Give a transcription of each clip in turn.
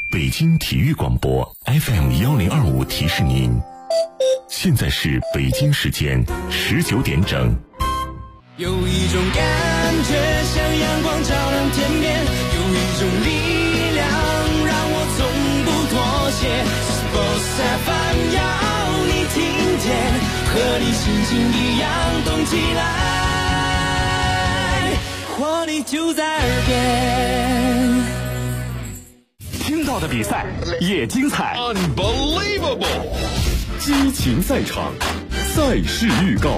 北京体育广播 FM1025提示您，现在是北京时间19点整。 有一种感觉像阳光照亮天边，有一种力量让我从不妥协。Sports FM 要你听见，和你心情一样动起来，活力就在耳边。 听到的比赛也精彩 ，Unbelievable！ 激情赛场，赛事预告。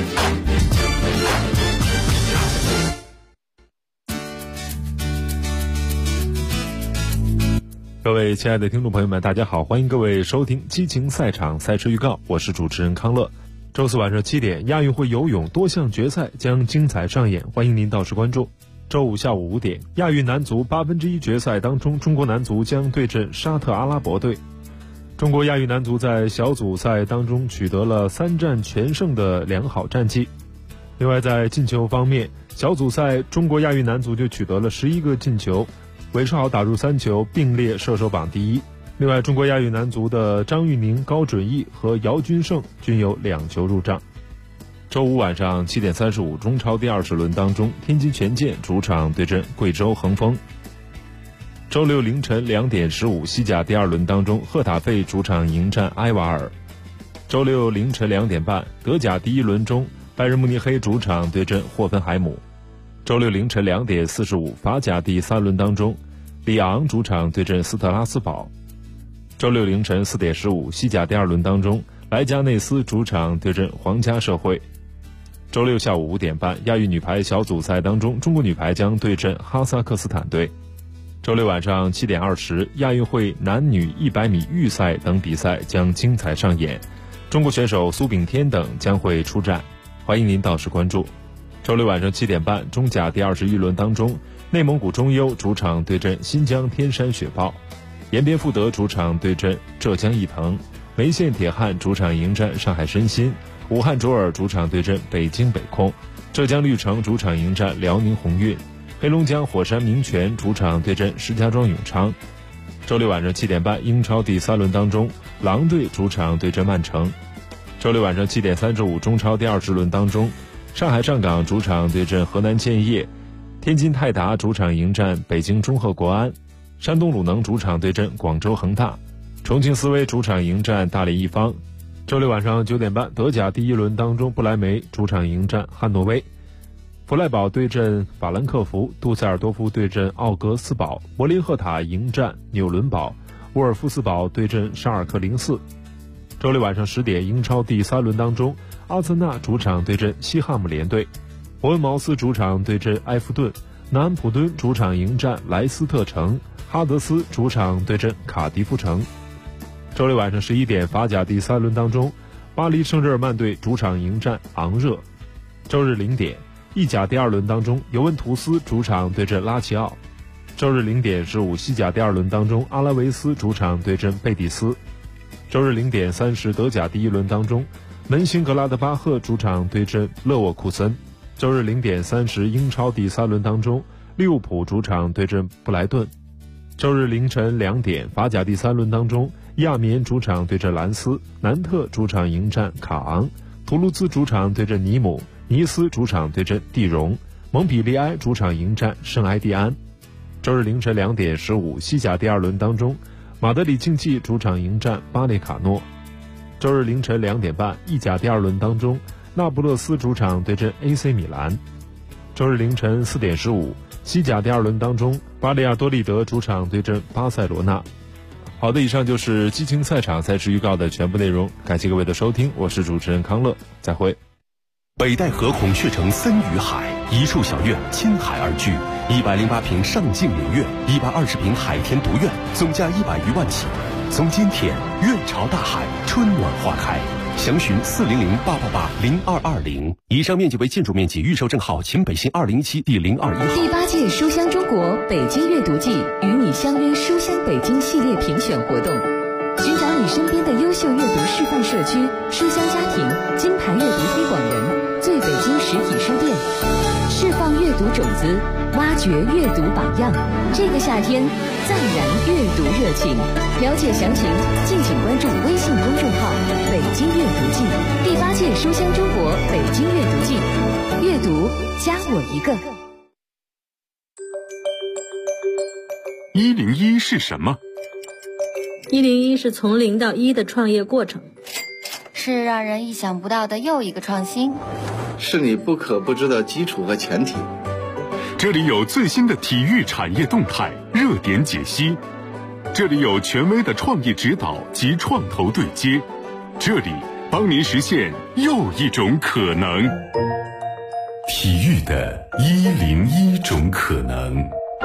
各位亲爱的听众朋友们，大家好，欢迎各位收听激情赛场赛事预告，我是主持人康乐。周四晚上7点，亚运会游泳多项决赛将精彩上演，欢迎您到时关注。周五下午5点，亚运男足1/8决赛当中，中国男足将对阵沙特阿拉伯队。中国亚运男足在小组赛当中取得了3战全胜的良好战绩。另外在进球方面，小组赛中国亚运男足就取得了11个进球，韦世豪打入3球，并列射手榜第一。另外，中国亚运男足的张玉宁、高准翼和姚军胜均有2球入账。周五晚上7点35，中超第20轮当中，天津权健主场对阵贵州恒丰。周六凌晨2点15，西甲第2轮当中，赫塔费主场迎战埃瓦尔。周六凌晨2点半，德甲第1轮中，拜仁慕尼黑主场对阵霍芬海姆。周六凌晨2点45，法甲第3轮当中，里昂主场对阵斯特拉斯堡。周六凌晨4点15，西甲第2轮当中，莱加内斯主场对阵皇家社会。周六下午5点半，亚运女排小组赛当中，中国女排将对阵哈萨克斯坦队。周六晚上7点20，亚运会男女100米预赛等比赛将精彩上演，中国选手苏炳添等将会出战，欢迎您到时关注。周六晚上7点半，中甲第21轮当中，内蒙古中优主场对阵新疆天山雪豹，延边富德主场对阵浙江毅腾，梅县铁汉主场迎战上海申鑫，武汉卓尔主场对阵北京北控，浙江绿城主场迎战辽宁宏运，黑龙江火山明泉主场对阵石家庄永昌。周六晚上7点半，英超第3轮当中，狼队主场对阵曼城。周六晚上7点35，中超第20轮当中，上海上港主场对阵河南建业，天津泰达主场迎战北京中赫国安，山东鲁能主场对阵广州恒大，重庆斯威主场迎战大连一方。周六晚上9点半，德甲第1轮当中，不莱梅主场迎战汉诺威，弗赖堡对阵法兰克福，杜塞尔多夫对阵奥格斯堡，柏林赫塔迎战纽伦堡，沃尔夫斯堡对阵沙尔克04。周六晚上10点，英超第3轮当中，阿森纳主场对阵西汉姆联队，伯恩茅斯主场对阵埃弗顿，南安普敦主场迎战莱斯特城，哈德斯主场对阵卡迪夫城。周六晚上11点，法甲第3轮当中，巴黎圣日耳曼队主场迎战昂热。周日0点，意甲第2轮当中，尤文图斯主场对阵拉齐奥。周日0点15，西甲第2轮当中，阿拉维斯主场对阵贝蒂斯。周日0点30，德甲第1轮当中，门兴格拉德巴赫主场对阵勒沃库森。周日0点30，英超第3轮当中，利物浦主场对阵布莱顿。周日凌晨2点，法甲第3轮当中，亚眠主场对阵兰斯，南特主场迎战卡昂，图卢兹主场对阵尼姆，尼斯主场对阵蒂荣，蒙彼利埃主场迎战圣埃蒂安。周日凌晨2点15，西甲第2轮当中，马德里竞技主场迎战巴列卡诺。周日凌晨2点半，意甲第2轮当中，那不勒斯主场对阵 AC 米兰。周日凌晨4点15，西甲第2轮当中，巴利亚多利德主场对阵巴塞罗那。好的，以上就是激情赛场赛事预告的全部内容，感谢各位的收听，我是主持人康乐，再会。 北戴河孔雀城森与海，一处小院亲海而居，108平上镜陵苑，120平海天独院，总价100余万起。从今天，院朝大海，春暖花开。详询400-888-0220。以上面积为建筑面积，预售证号秦北新2017第021号。 第8届书香中国北京阅读季与你相约书香北京系列评选活动，寻找你身边的优秀阅读示范社区、书香家庭、金牌阅读推广人、最北京实体书店，释放阅读读种子，挖掘阅读榜样。这个夏天，再燃阅读热情。了解详情，敬请关注微信公众号“北京阅读季”第8届书香中国北京阅读季，阅读加我一个。 101是什么 ？101是从0到1的创业过程， 是让人意想不到的又一个创新， 是你不可不知的基础和前提。 这里有最新的体育产业动态、热点解析，这里有权威的创业指导及创投对接，这里帮您实现又一种可能。体育的101种可能。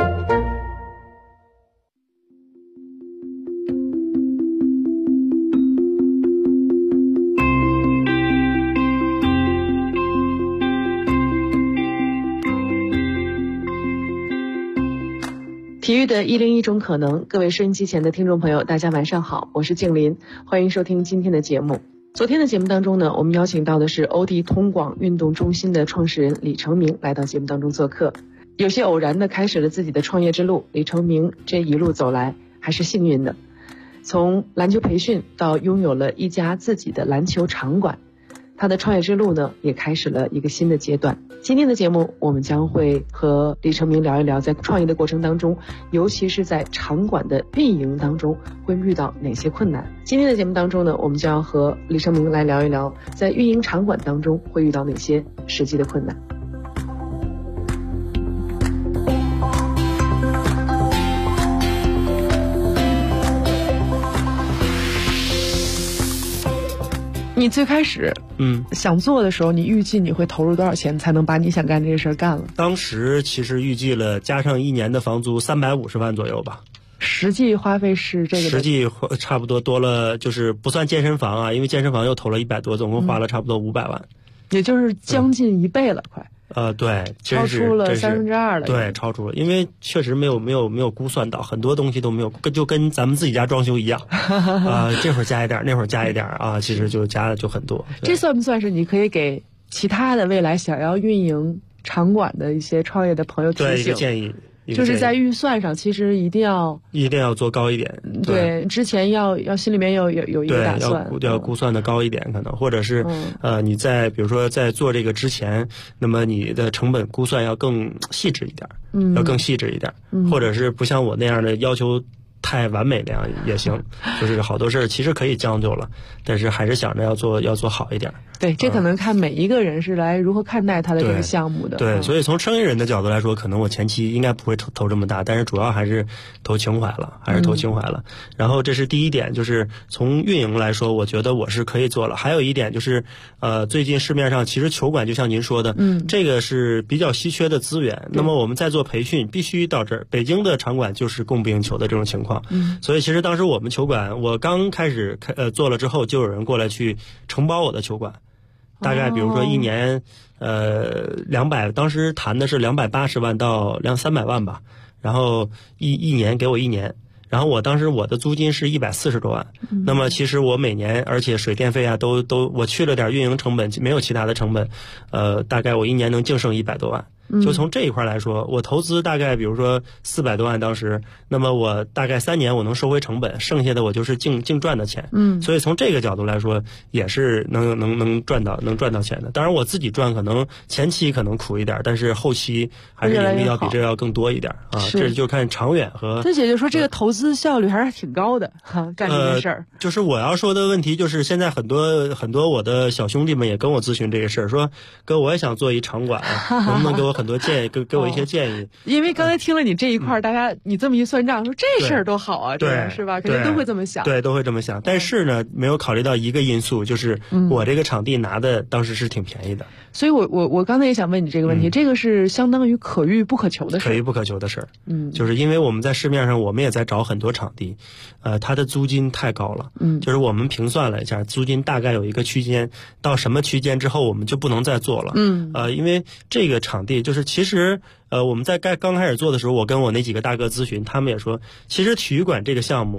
体育的101种可能，各位收音机前的听众朋友，大家晚上好，我是静林，欢迎收听今天的节目。昨天的节目当中呢，我们邀请到的是欧迪通广运动中心的创始人李成明来到节目当中做客。有些偶然的开始了自己的创业之路，李成明这一路走来还是幸运的，从篮球培训到拥有了一家自己的篮球场馆，他的创业之路呢也开始了一个新的阶段。今天的节目我们将会和李成明聊一聊在创业的过程当中，尤其是在场馆的运营当中会遇到哪些困难。今天的节目当中呢，我们就要和李成明来聊一聊在运营场馆当中会遇到哪些实际的困难。你最开始想做的时候，你预计你会投入多少钱才能把你想干这个事儿干了？ 当时其实预计了加上1年的房租350万左右吧。 实际花费是这个？ 实际差不多多了，就是不算健身房啊，因为健身房又投了100多，总共花了差不多500万， 也就是将近1倍了，快。 对， 超出了2/3了。 对，超出了，因为确实没有估算到，很多东西都没有，就跟咱们自己家装修一样这会儿加一点，那会儿加一点啊，其实就加的就很多。 这算不算是你可以给其他的未来想要运营场馆的一些创业的朋友提醒？ 对，一个建议。 就是在预算上，其实一定要做高一点。 对，之前要心里面有一个打算， 要估算的高一点，可能或者是你在比如说在做这个之前，那么你的成本估算要更细致一点，要更细致一点，或者是不像我那样的要求太完美那样也行，就是好多事儿其实可以将就了，但是还是想着要做好一点。 对，这可能看每一个人是来如何看待他的这个项目的。 对，所以从生意人的角度来说，可能我前期应该不会投这么大，但是主要还是投情怀了，然后这是第一点，就是从运营来说，我觉得我是可以做了。还有一点就是，最近市面上其实球馆就像您说的，这个是比较稀缺的资源。那么我们在做培训，必须到这儿。北京的场馆就是供不应求的这种情况。所以其实当时我们球馆，我刚开始做了之后，就有人过来去承包我的球馆。大概比如说1年200，当时谈的是280万到300万吧，然后一年给我1年，然后当时我的租金是140多万，那么其实我每年而且水电费啊都我去了点运营成本，没有其他的成本，大概我1年能净剩100多万。就从这一块来说，我投资大概比如说400多万当时，那么我大概3年我能收回成本，剩下的我就是净赚的钱。所以从这个角度来说，也是能赚到钱的。当然我自己赚可能前期可能苦一点，但是后期还是盈利要比这要更多一点啊。这就看长远和。 这也就是说这个投资效率还是挺高的干这件事儿。 就是我要说的问题就是现在很多我的小兄弟们也跟我咨询这个事儿，说哥我也想做一场馆，能不能给我很多建议，给我一些建议。 因为刚才听了你这一块，大家你这么一算账，说这事儿多好啊， 对， 是吧？肯定都会这么想。 对，都会这么想。但是呢，没有考虑到一个因素，就是我这个场地拿的当时是挺便宜的。 所以我刚才也想问你这个问题，这个是相当于可遇不可求的事。 可遇不可求的事。就是因为我们在市面上，我们也在找很多场地，它的租金太高了。就是我们平算了一下，租金大概有一个区间，到什么区间之后我们就不能再做了。因为这个场地就是其实我们在刚开始做的时候，我跟我那几个大哥咨询，他们也说，其实体育馆这个项目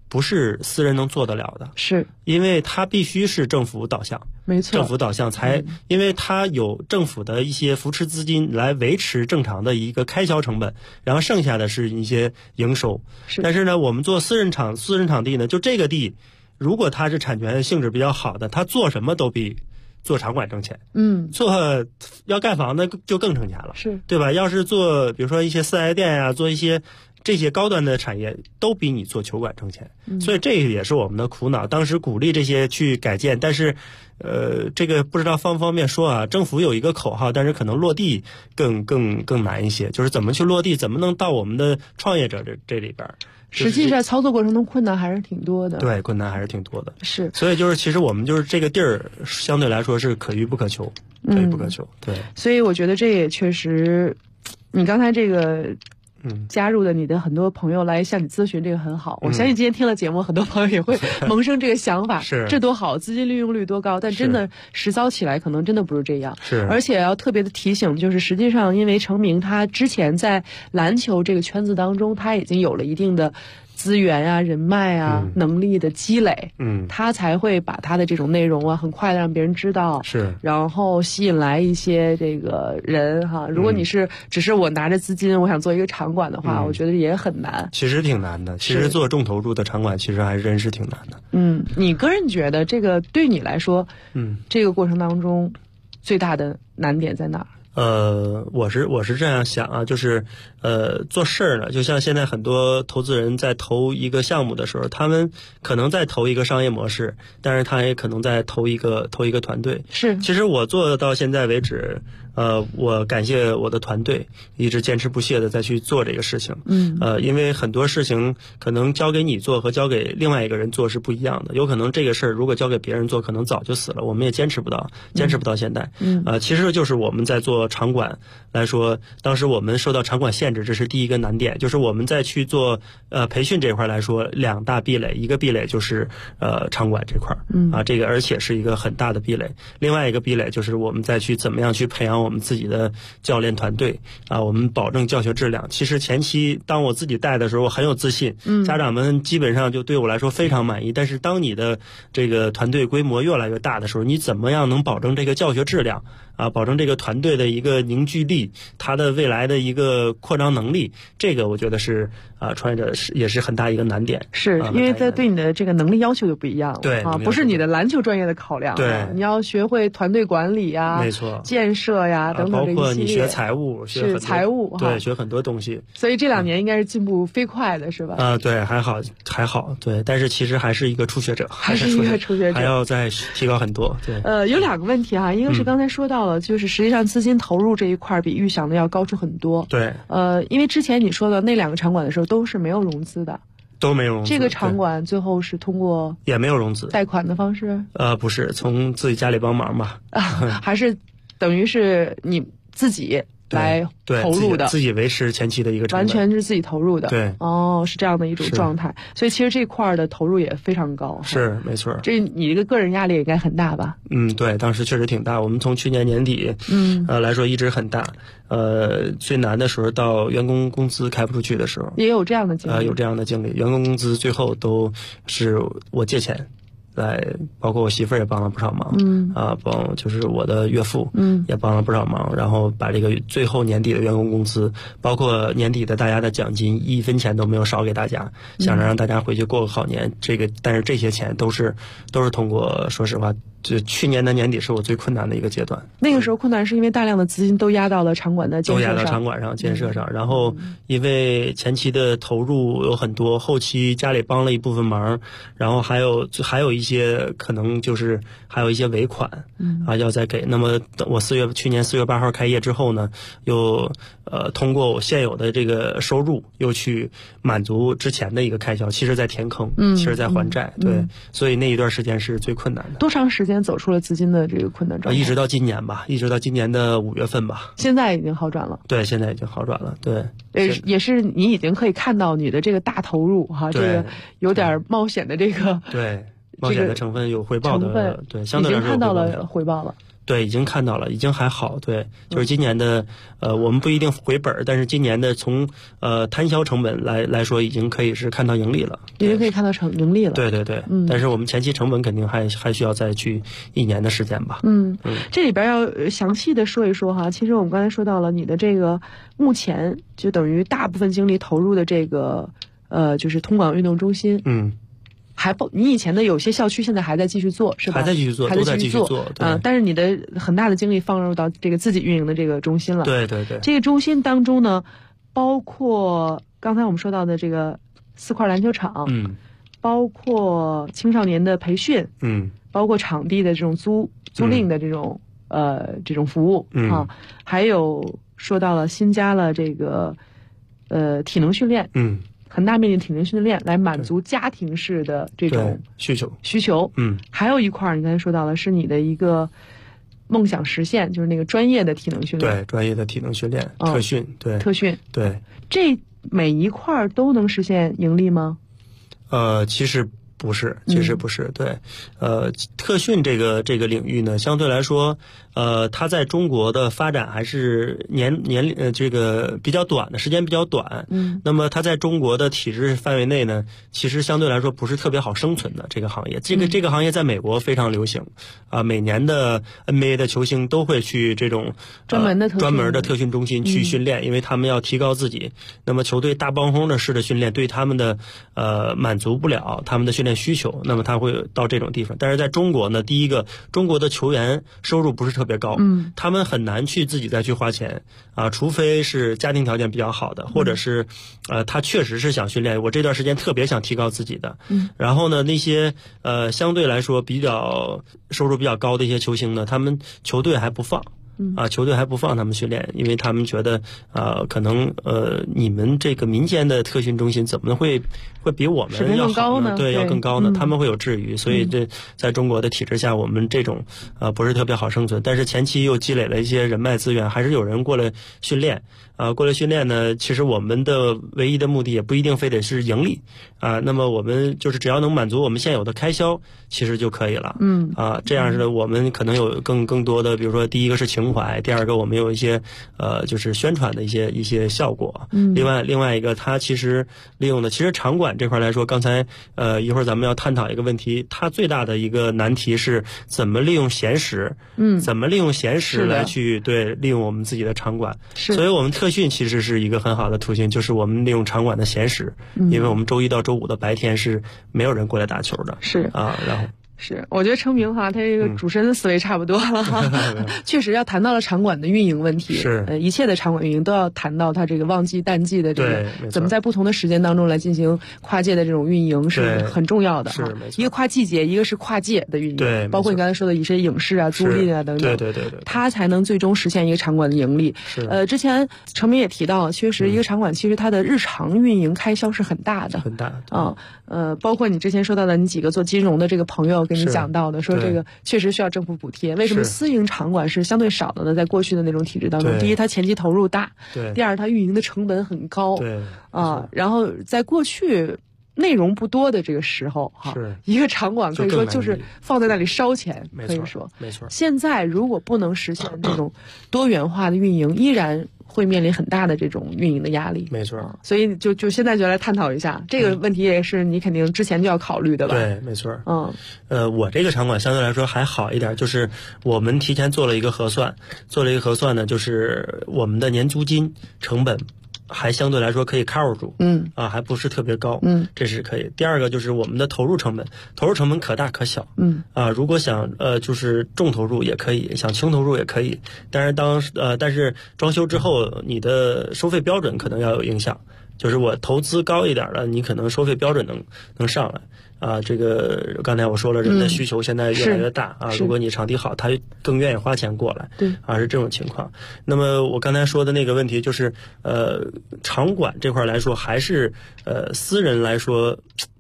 不是私人能做得了的， 是因为它必须是政府导向， 没错， 政府导向才，因为它有政府的一些扶持资金来维持正常的一个开销成本，然后剩下的是一些营收。但是呢，我们做私人场地呢，就这个地，如果它是产权性质比较好的，它做什么都比做场馆挣钱。做要盖房的就更挣钱了， 是对吧？要是做比如说一些四 S 店呀，做一些这些高端的产业，都比你做球馆挣钱。所以这也是我们的苦恼。当时鼓励这些去改建，但是这个不知道方不方便说啊。政府有一个口号，但是可能落地更难一些，就是怎么去落地，怎么能到我们的创业者这里边。 实际上操作过程中困难还是挺多的， 对，困难还是挺多的， 是。所以就是其实我们就是这个地儿相对来说是可遇不可求，可遇不可求，对。 所以我觉得这也确实，你刚才这个加入的你的很多朋友来向你咨询，这个很好。我相信今天听了节目，很多朋友也会萌生这个想法， 是这多好，资金利用率多高。但真的实操起来，可能真的不是这样。 是， 而且要特别的提醒，就是实际上因为成名，他之前在篮球这个圈子当中，他已经有了一定的资源啊、人脉啊、能力的积累，他才会把他的这种内容啊，很快的让别人知道， 是， 然后吸引来一些这个人哈。如果你只是我拿着资金，我想做一个场馆的话，我觉得也很难。 其实挺难的，其实做重投入的场馆，其实还真是挺难的。 你个人觉得这个对你来说，这个过程当中最大的难点在哪儿？ 我是这样想啊，就是做事儿呢，就像现在很多投资人在投一个项目的时候，他们可能在投一个商业模式，但是他也可能在投一个团队。 是， 其实我做到现在为止，我感谢我的团队一直坚持不懈的再去做这个事情。因为很多事情可能交给你做和交给另外一个人做是不一样的，有可能这个事儿如果交给别人做，可能早就死了，我们也坚持不到现在。其实就是我们在做场馆来说，当时我们受到场馆限制，这是第一个难点。就是我们在去做培训这块来说，两大壁垒，一个壁垒就是场馆这块这个而且是一个很大的壁垒。另外一个壁垒就是我们再去怎么样去培养我们自己的教练团队我们保证教学质量。其实前期当我自己带的时候，我很有自信，家长们基本上就对我来说非常满意。但是当你的这个团队规模越来越大的时候，你怎么样能保证这个教学质量保证这个团队的一个凝聚力，它的未来的一个扩张能力，这个我觉得是创业者也是很大一个难点。 是因为在对你的这个能力要求就不一样了， 对不是你的篮球专业的考量， 对， 你要学会团队管理呀， 没错， 建设呀等等这一系列， 包括你学财务， 是财务， 对，学很多东西。 所以这2年应该是进步飞快的，是吧？ 对，还好，对，但是其实还是一个初学者， 还要再提高很多。对， 有2个问题一个是刚才说到了，就是实际上资金投入这一块比预想的要高出很多。 对， 因为之前你说的那2个场馆的时候都是没有融资的， 都没有融资。 这个场馆最后是通过也没有融资， 贷款的方式？ 不是，从自己家里帮忙吧。 还是等于是你自己来投入的， 自己维持前期的一个成本， 完全是自己投入的。 对， 是这样的一种状态。所以其实这块的投入也非常高。 是，没错。 这你这个个人压力也应该很大吧？ 对，当时确实挺大。我们从去年年底，来说一直很大。最难的时候到员工工资开不出去的时候， 也有这样的经历。 有这样的经历，员工工资最后都是我借钱。包括我媳妇儿也帮了不少忙，就是我的岳父，也帮了不少忙，然后把这个最后年底的员工工资，包括年底的大家的奖金，1分钱都没有少给大家，想着让大家回去过个好年。但是这些钱都是通过，说实话，就去年的年底是我最困难的一个阶段。 那个时候困难是因为大量的资金都压到了场馆的建设上， 都压到场馆上建设上，然后因为前期的投入有很多，后期家里帮了一部分忙，然后还有一些可能就是还有一些尾款要再给。那么我去年4月8号开业之后呢，又通过我现有的这个收入又去满足之前的一个开销，其实在填坑，其实在还债。对，所以那一段时间是最困难的。 多长时间走出了资金的这个困难状态？ 一直到今年吧，一直到今年的5月份吧。 现在已经好转了。 对，现在已经好转了。对， 也是你已经可以看到你的这个大投入这个有点冒险的这个对。冒险的成分有回报的，对，相对来说已经看到了回报了。 对，已经看到了，已经还好。对，就是今年的我们不一定回本，但是今年的从摊销成本来说，已经可以是看到盈利了， 已经可以看到盈利了。 对对对，但是我们前期成本肯定还需要再去1年的时间吧。 这里边要详细的说一说哈。其实我们刚才说到了你的这个目前就等于大部分精力投入的这个就是通广运动中心。你以前的有些校区现在还在继续做，是吧？ 还在继续做，都在继续做。 但是你的很大的精力放入到这个自己运营的这个中心了。 对对对。 这个中心当中呢，包括刚才我们说到的这个4块篮球场，包括青少年的培训，包括场地的这种租赁的这种服务还有说到了新加了这个体能训练，很大面积体能训练来满足家庭式的这种需求。还有一块你刚才说到了是你的一个梦想实现，就是那个专业的体能训练。 对，专业的体能训练，特训。对， 特训。 对， 这每一块都能实现盈利吗？ 其实不是，对，特训这个领域呢，相对来说，它在中国的发展还是这个比较短的时间比较短。那么它在中国的体制范围内呢，其实相对来说不是特别好生存的这个行业。这个行业在美国非常流行每年的 NBA 的球星都会去这种专门的特训中心去训练，因为他们要提高自己。那么球队大帮轰的式的训练对他们的满足不了他们的训练需求，那么他会到这种地方。但是在中国呢，第一个，中国的球员收入不是特别高，他们很难去自己再去花钱除非是家庭条件比较好的，或者是他确实是想训练，我这段时间特别想提高自己的。然后呢，那些相对来说比较收入比较高的一些球星呢，他们球队还不放。球队还不放他们训练，因为他们觉得可能你们这个民间的特训中心怎么会比我们要好呢？对，要更高呢，他们会有质疑。所以这在中国的体制下，我们这种不是特别好生存。但是前期又积累了一些人脉资源，还是有人过来训练。过来训练呢，其实我们的唯一的目的也不一定非得是盈利那么我们就是只要能满足我们现有的开销，其实就可以了。这样是我们可能有更多的，比如说第一个是情怀，第二个我们有一些就是宣传的一些效果。另外一个，它其实利用的其实场馆这块来说，刚才一会儿咱们要探讨一个问题，它最大的一个难题是怎么利用闲时，怎么利用闲时来去利用我们自己的场馆。所以我们特训其实是一个很好的途径，就是我们利用场馆的闲时，因为我们周一到周五的白天是没有人过来打球的。然后是，我觉得程明哈，他这个主持人的思维差不多了哈。确实要谈到了场馆的运营问题，一切的场馆运营都要谈到它这个旺季淡季的这个怎么在不同的时间当中来进行跨界的这种运营是很重要的。一个跨季节，一个是跨界的运营，包括你刚才说的一些影视啊、租赁啊等等， 对， 它才能最终实现一个场馆的盈利。之前程明也提到了，确实一个场馆其实它的日常运营开销是很大的，包括你之前说到的你几个做金融的这个朋友跟你讲到的，说这个确实需要政府补贴。为什么私营场馆是相对少的呢？在过去的那种体制当中，第一，它前期投入大；第二，它运营的成本很高。然后在过去内容不多的这个时候，一个场馆可以说就是放在那里烧钱，可以说没错。 现在如果不能实现这种多元化的运营，依然会面临很大的这种运营的压力。 没错。 所以就现在就来探讨一下这个问题，也是你肯定之前就要考虑的吧？ 对，没错。我这个场馆相对来说还好一点，就是我们提前做了一个核算呢，就是我们的年租金成本还相对来说可以 cover 住，还不是特别高，这是可以。第二个就是我们的投入成本可大可小，如果想就是重投入也可以，想轻投入也可以。但是装修之后，你的收费标准可能要有影响，就是我投资高一点的，你可能收费标准能上来。这个刚才我说了，人的需求现在越来越大如果你场地好，他更愿意花钱过来，是这种情况。那么我刚才说的那个问题就是场馆这块来说，还是私人来说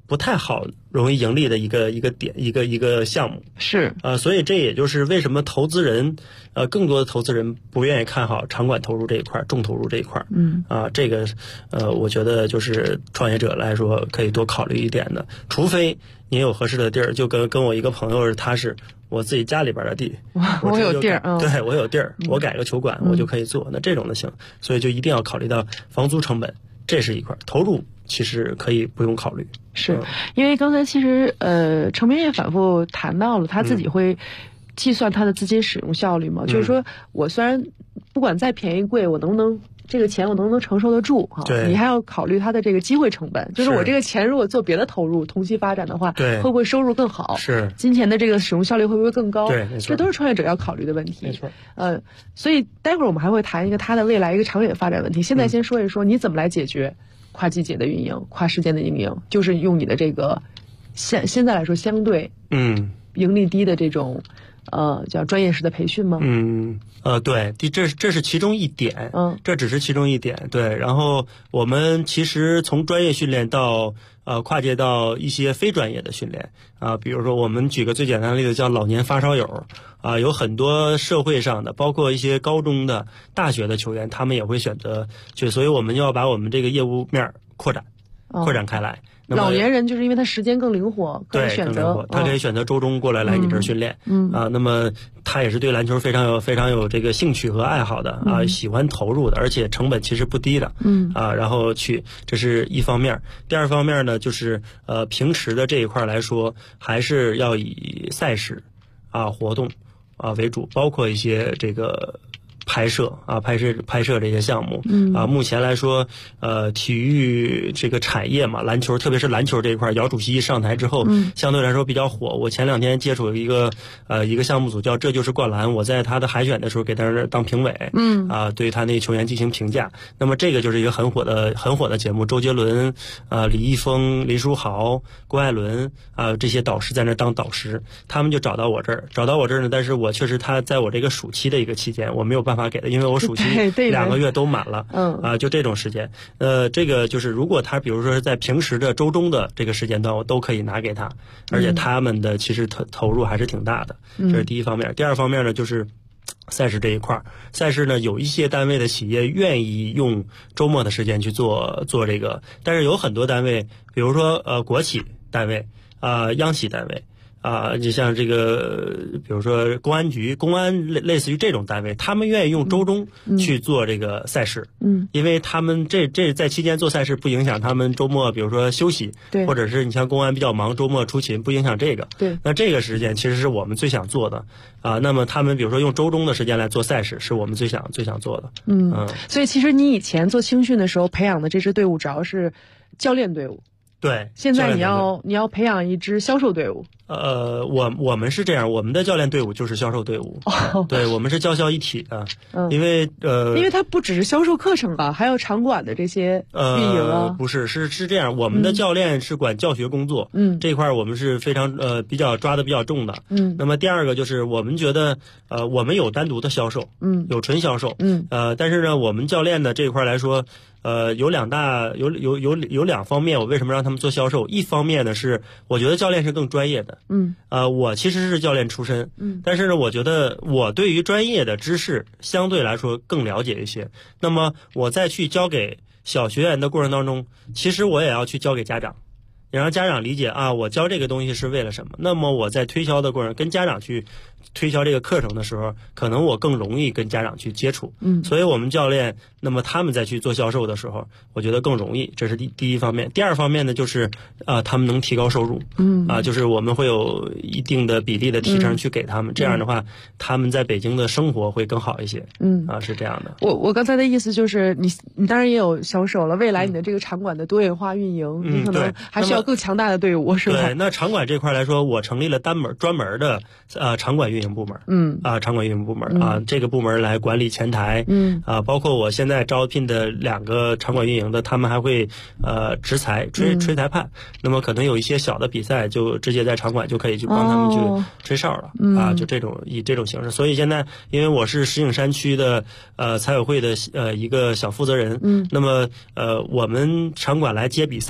不太好容易盈利的一个项目。 是所以这也就是为什么投资人更多的投资人不愿意看好场馆投入这一块，重投入这一块。这个我觉得就是创业者来说可以多考虑一点的，除非您有合适的地儿，就跟我一个朋友，他是我自己家里边的地， 我有地儿， 对，我有地儿，我改个球馆我就可以做，那这种的行，所以就一定要考虑到房租成本，这是一块，投入其实可以不用考虑。 是因为刚才其实程明也反复谈到了他自己会计算他的资金使用效率嘛，就是说我虽然不管再便宜贵，我能不能这个钱我能不能承受得住哈？你还要考虑它的这个机会成本，就是我这个钱如果做别的投入，同期发展的话，会不会收入更好？ 是金钱的这个使用效率会不会更高？ 对，没错， 这都是创业者要考虑的问题。 没错， 所以待会儿我们还会谈一个它的未来一个长远发展问题。现在先说一说你怎么来解决跨季节的运营、跨时间的运营，就是用你的这个现在来说相对盈利低的这种叫专业式的培训吗？ 对，这是其中一点，这只是其中一点，对。然后我们其实从专业训练到跨界到一些非专业的训练比如说我们举个最简单的例子，叫老年发烧友有很多社会上的，包括一些高中的、大学的球员，他们也会选择去，所以我们要把我们这个业务面扩展开来。 老年人就是因为他时间更灵活，可以选择， 他可以选择周中过来你这儿训练，那么他也是对篮球非常有这个兴趣和爱好的喜欢投入的，而且成本其实不低的，然后去，这是一方面。第二方面呢，就是平时的这一块来说，还是要以赛事活动为主，包括一些这个拍摄这些项目目前来说体育这个产业嘛，篮球特别是篮球这一块，姚主席一上台之后相对来说比较火。我前2天接触一个项目组叫这就是灌篮，我在他的海选的时候给他当评委对他那球员进行评价。那么这个就是一个很火的节目，周杰伦李易峰、林书豪、郭艾伦这些导师在那当导师，他们就找到我这儿呢，但是我确实他在我这个暑期的一个期间我没有办法给的，因为我暑期2个月都满了就这种时间这个就是如果他比如说是在平时的周中的这个时间段我都可以拿给他，而且他们的其实投入还是挺大的，这是第一方面。第二方面呢，就是赛事这一块，赛事呢有一些单位的企业愿意用周末的时间去做这个，但是有很多单位，比如说国企单位央企单位就像这个比如说公安类似于这种单位，他们愿意用周中去做这个赛事因为他们这在期间做赛事不影响他们周末比如说休息，或者是你像公安比较忙周末出勤不影响这个，那这个时间其实是我们最想做的那么他们比如说用周中的时间来做赛事是我们最想做的所以其实你以前做青训的时候培养的这支队伍主要是教练队伍， 对， 现在你要培养一支销售队伍。 我们是这样，我们的教练队伍就是销售队伍对，我们是教销一体的因为它不只是销售课程还有场馆的这些运营不是这样，我们的教练是管教学工作这一块我们是非常比较抓的比较重的那么第二个就是我们觉得我们有单独的销售有纯销售但是呢我们教练的这一块来说有两方面，我为什么让他们做销售？一方面呢是我觉得教练是更专业的我其实是教练出身但是呢我觉得我对于专业的知识相对来说更了解一些，那么我在去教给小学员的过程当中，其实我也要去教给家长，也让家长理解我教这个东西是为了什么。那么我在推销的过程跟家长去推销这个课程的时候，可能我更容易跟家长去接触所以我们教练那么他们在去做销售的时候我觉得更容易，这是第一方面。第二方面呢就是他们能提高收入就是我们会有一定的比例的提成去给他们这样的话他们在北京的生活会更好一些是这样的。 我刚才的意思就是你当然也有销售了，未来你的这个场馆的多元化运营你可能还需要更强大的队伍是吧？ 对，那场馆这块来说我成立了专门的场馆运营部门场馆运营部门这个部门来管理前台包括我现在招聘的2个场馆运营的，他们还会执裁吹裁判那么可能有一些小的比赛就直接在场馆就可以去帮他们去吹哨了就以这种形式。所以现在因为我是石景山区的财委会的一个小负责人那么我们场馆来接比赛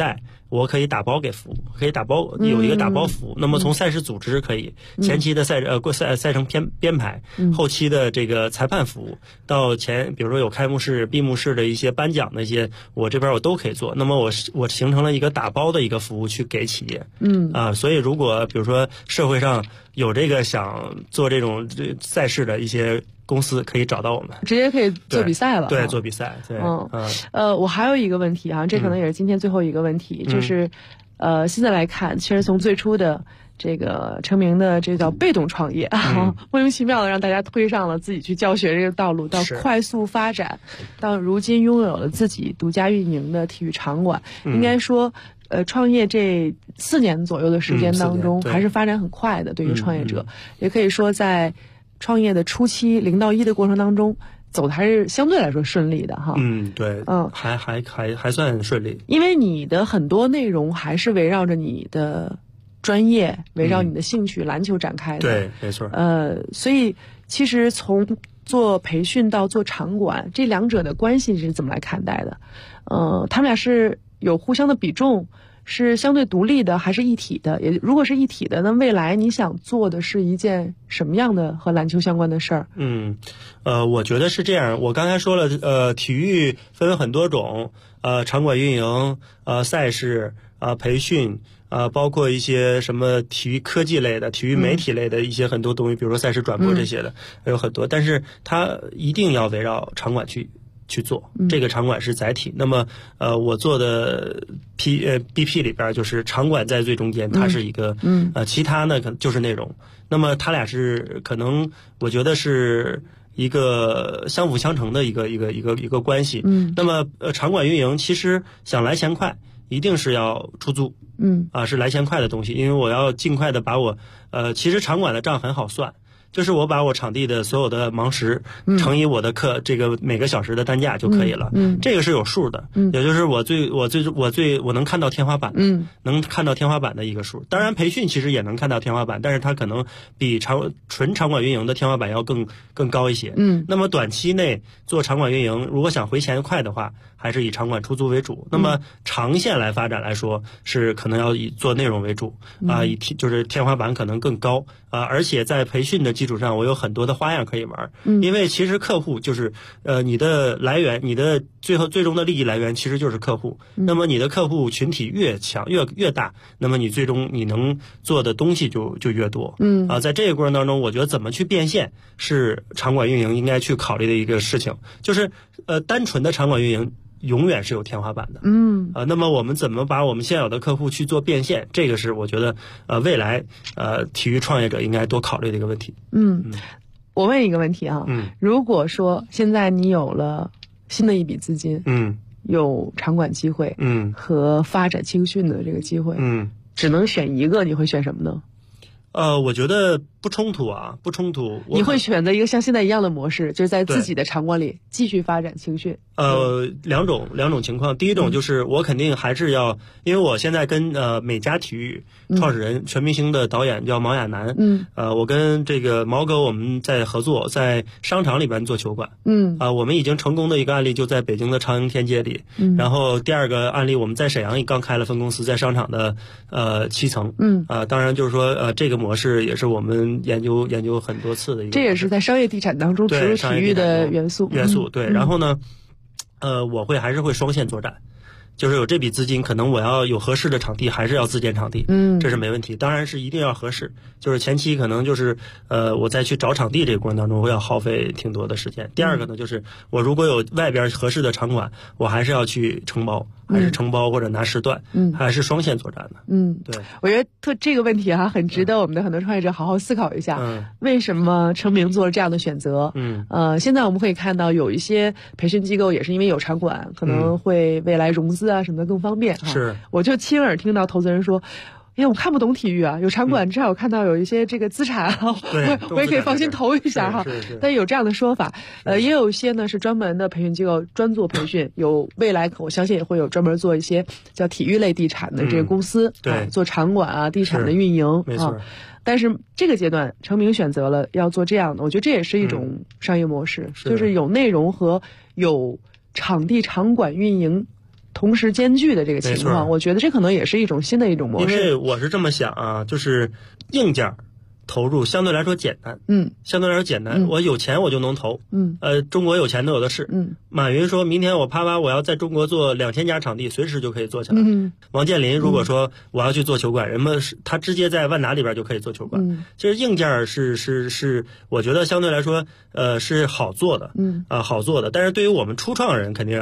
我可以打包给服务，可以打包有一个打包服务。那么从赛事组织可以前期的赛程编排，后期的这个裁判服务，到比如说有开幕式、闭幕式的一些颁奖的一些，我这边我都可以做。那么我形成了一个打包的一个服务去给企业。所以如果比如说社会上有这个想做这种赛事的一些公司，可以找到我们， 直接可以做比赛了。 对，做比赛。对， 我还有一个问题这可能也是今天最后一个问题，就是现在来看，其实从最初的这个成名的这叫被动创业莫名其妙的让大家推上了自己去教学这个道路，到快速发展，到如今拥有了自己独家运营的体育场馆，应该说创业这4年左右的时间当中，还是发展很快的。对于创业者，也可以说在创业的初期0到1的过程当中，走的还是相对来说顺利的哈。 对，还算顺利。 因为你的很多内容还是围绕着你的专业，围绕你的兴趣篮球展开的。 对，没错。 所以其实从做培训到做场馆，这两者的关系是怎么来看待的？他们俩是有互相的比重，是相对独立的还是一体的？如果是一体的，那未来你想做的是一件什么样的和篮球相关的事儿？ 我觉得是这样。我刚才说了，体育分很多种，场馆运营，赛事，培训，包括一些什么体育科技类的、体育媒体类的一些很多东西，比如说赛事转播这些的，有很多。但是它一定要围绕场馆去做，这个场馆是载体。那么我做的BP 里边就是场馆在最中间，它是一个其他呢可能就是内容。那么它俩是可能我觉得是一个相辅相成的一个关系。那么场馆运营其实想来钱快，一定是要出租。是来钱快的东西，因为我要尽快的把其实场馆的账很好算。就是我把我场地的所有的忙时乘以我的这个每个小时的单价就可以了。这个是有数的。也就是我能看到天花板，能看到天花板的一个数。当然培训其实也能看到天花板，但是它可能比纯场馆运营的天花板要更高一些。那么短期内做场馆运营，如果想回钱快的话，还是以场馆出租为主。那么长线来发展来说，是可能要以做内容为主就是天花板可能更高而且在培训的基础上，我有很多的花样可以玩。因为其实客户就是你的来源，你的最终的利益来源其实就是客户。那么你的客户群体越强越大，那么你最终你能做的东西就越多。在这个过程当中，我觉得怎么去变现是场馆运营应该去考虑的一个事情。就是单纯的场馆运营永远是有天花板的。那么我们怎么把我们现有的客户去做变现，这个是我觉得未来体育创业者应该多考虑的一个问题。 我问一个问题如果说现在你有了新的一笔资金，有场馆机会，和发展青训的这个机会，只能选一个，你会选什么呢？ 我觉得不冲突。你会选择一个像现在一样的模式，就是在自己的场馆里继续发展青训？ 两种情况。第一种就是我肯定还是要，因为我现在跟美家体育创始人全明星的导演叫毛亚楠，我跟这个毛哥我们在合作，在商场里边做球馆。我们已经成功的一个案例就在北京的长营天街里，然后第二个案例我们在沈阳也刚开了分公司，在商场的7层。当然就是说这个模式也是我们研究很多次的一个， 这也是在商业地产当中植入体育的元素。 对。然后呢我还是会双线作战，就是有这笔资金，可能我要有合适的场地，还是要自建场地，这是没问题。当然是一定要合适，就是前期可能就是我再去找场地这个过程当中，会要耗费挺多的时间。第二个呢，就是我如果有外边合适的场馆，我还是要去承包，还是承包或者拿时段，还是双线作战的。对， 我觉得这个问题很值得我们的很多创业者好好思考一下。为什么成名做了这样的选择？现在我们可以看到有一些培训机构也是因为有场馆，可能会未来融资什么的更方便。 是， 我就亲耳听到投资人说，因为我看不懂体育有场馆至少我看到有一些这个资产我也可以放心投一下但有这样的说法。也有一些呢是专门的培训机构专做培训，有未来我相信也会有专门做一些叫体育类地产的这个公司，做场馆地产的运营。 没错。 但是这个阶段成名选择了要做这样的，我觉得这也是一种商业模式，就是有内容和有场地场馆运营同时兼具的这个情况，我觉得这可能也是一种新的一种模式。 因为我是这么想啊，就是硬件投入相对来说简单，相对来说简单，我有钱我就能投，中国有钱的有的是，马云说明天我我要在中国做2000家场地，随时就可以做起来。王健林如果说我要去做球馆，人们他直接在万达里边就可以做球馆。其实硬件是我觉得相对来说是好做的，好做的，但是对于我们初创人肯定